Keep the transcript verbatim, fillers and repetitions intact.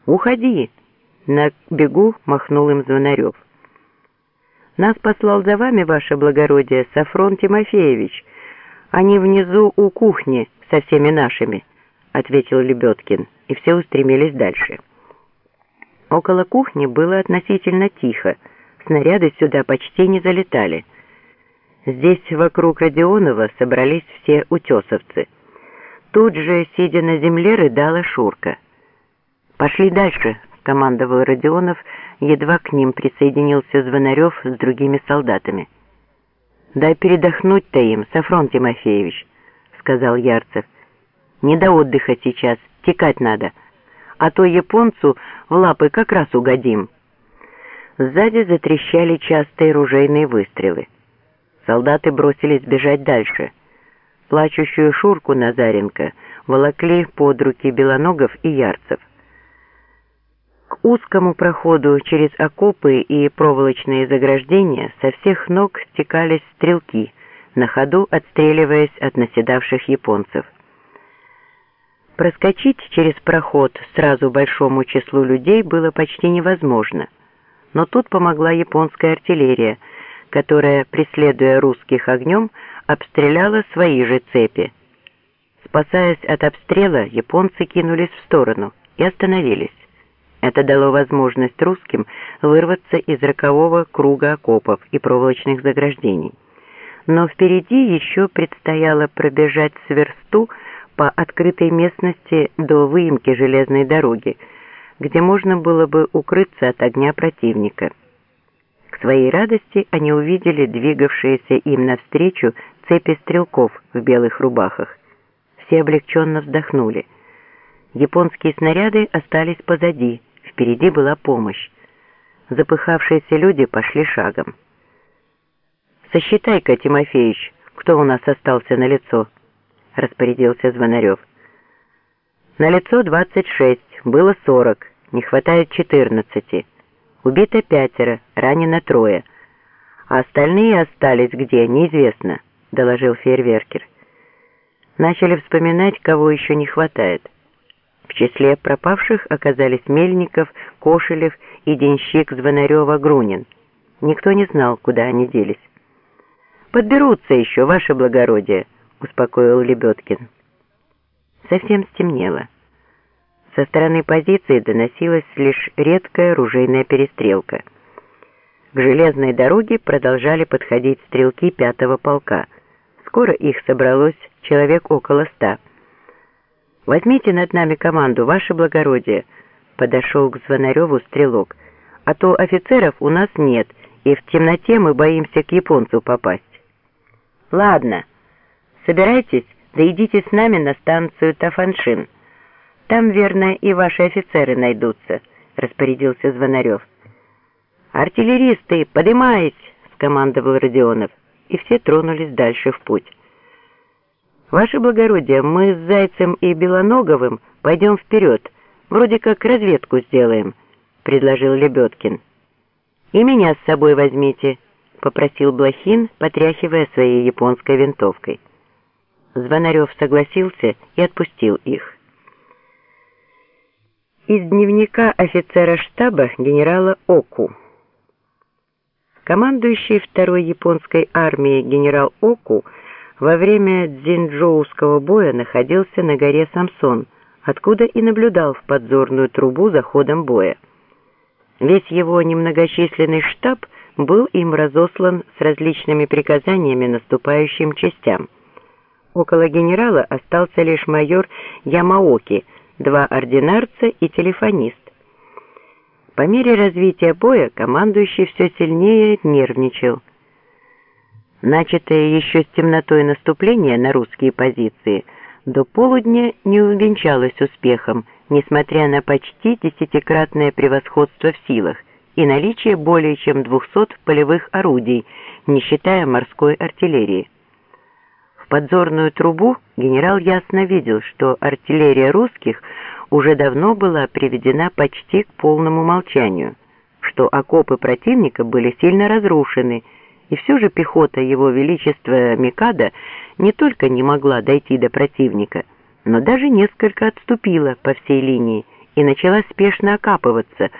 «Уходи!» — на бегу махнул им Звонарев. «Нас послал за вами, ваше благородие, Сафрон Тимофеевич. Они внизу у кухни со всеми нашими», — ответил Лебедкин, и все устремились дальше. Около кухни было относительно тихо, снаряды сюда почти не залетали. Здесь вокруг Родионова собрались все утесовцы. Тут же, сидя на земле, рыдала Шурка. «Пошли дальше», — командовал Родионов, едва к ним присоединился Звонарев с другими солдатами. «Дай передохнуть-то им, Сафрон Тимофеевич», — сказал Ярцев. «Не до отдыха сейчас, текать надо, а то японцу в лапы как раз угодим». Сзади затрещали частые ружейные выстрелы. Солдаты бросились бежать дальше. Плачущую Шурку Назаренко волокли под руки Белоногов и Ярцев. К узкому проходу через окопы и проволочные заграждения со всех ног стекались стрелки, на ходу отстреливаясь от наседавших японцев. Проскочить через проход сразу большому числу людей было почти невозможно, но тут помогла японская артиллерия, которая, преследуя русских огнем, обстреляла свои же цепи. Спасаясь от обстрела, японцы кинулись в сторону и остановились. Это дало возможность русским вырваться из рокового круга окопов и проволочных заграждений. Но впереди еще предстояло пробежать с версту по открытой местности до выемки железной дороги, где можно было бы укрыться от огня противника. К своей радости они увидели двигавшиеся им навстречу цепи стрелков в белых рубахах. Все облегченно вздохнули. Японские снаряды остались позади, впереди была помощь. Запыхавшиеся люди пошли шагом. «Сосчитай-ка, Тимофеич, кто у нас остался на лицо», — распорядился Звонарев. «На лицо двадцать шесть, было сорок, не хватает четырнадцати. Убито пятеро, ранено трое. А остальные остались где, неизвестно», — доложил фейерверкер. Начали вспоминать, кого еще не хватает. В числе пропавших оказались Мельников, Кошелев и денщик Звонарева-Грунин. Никто не знал, куда они делись. «Подберутся еще, ваше благородие», — успокоил Лебедкин. Совсем стемнело. Со стороны позиции доносилась лишь редкая ружейная перестрелка. К железной дороге продолжали подходить стрелки пятого полка. Скоро их собралось человек около ста. «Возьмите над нами команду, ваше благородие», — подошел к Звонареву стрелок. «А то офицеров у нас нет, и в темноте мы боимся к японцу попасть». «Ладно, собирайтесь, да идите с нами на станцию Тафаншин. Там, верно, и ваши офицеры найдутся», — распорядился Звонарев. «Артиллеристы, подымайтесь!» — скомандовал Родионов, и все тронулись дальше в путь. «Ваше благородие, мы с Зайцем и Белоноговым пойдем вперед, вроде как разведку сделаем», — предложил Лебедкин. «И меня с собой возьмите», — попросил Блохин, потряхивая своей японской винтовкой. Звонарев согласился и отпустил их. Из дневника офицера штаба генерала Оку. Командующий второй японской армией генерал Оку во время Дзинчжоуского боя находился на горе Самсон, откуда и наблюдал в подзорную трубу за ходом боя. Весь его немногочисленный штаб был им разослан с различными приказаниями наступающим частям. Около генерала остался лишь майор Ямаоки, два ординарца и телефонист. По мере развития боя командующий все сильнее нервничал. Начатое еще с темнотой наступление на русские позиции до полудня не увенчалось успехом, несмотря на почти десятикратное превосходство в силах и наличие более чем двухсот полевых орудий, не считая морской артиллерии. В подзорную трубу генерал ясно видел, что артиллерия русских уже давно была приведена почти к полному молчанию, что окопы противника были сильно разрушены, и все же пехота его величества Микадо не только не могла дойти до противника, но даже несколько отступила по всей линии и начала спешно окапываться,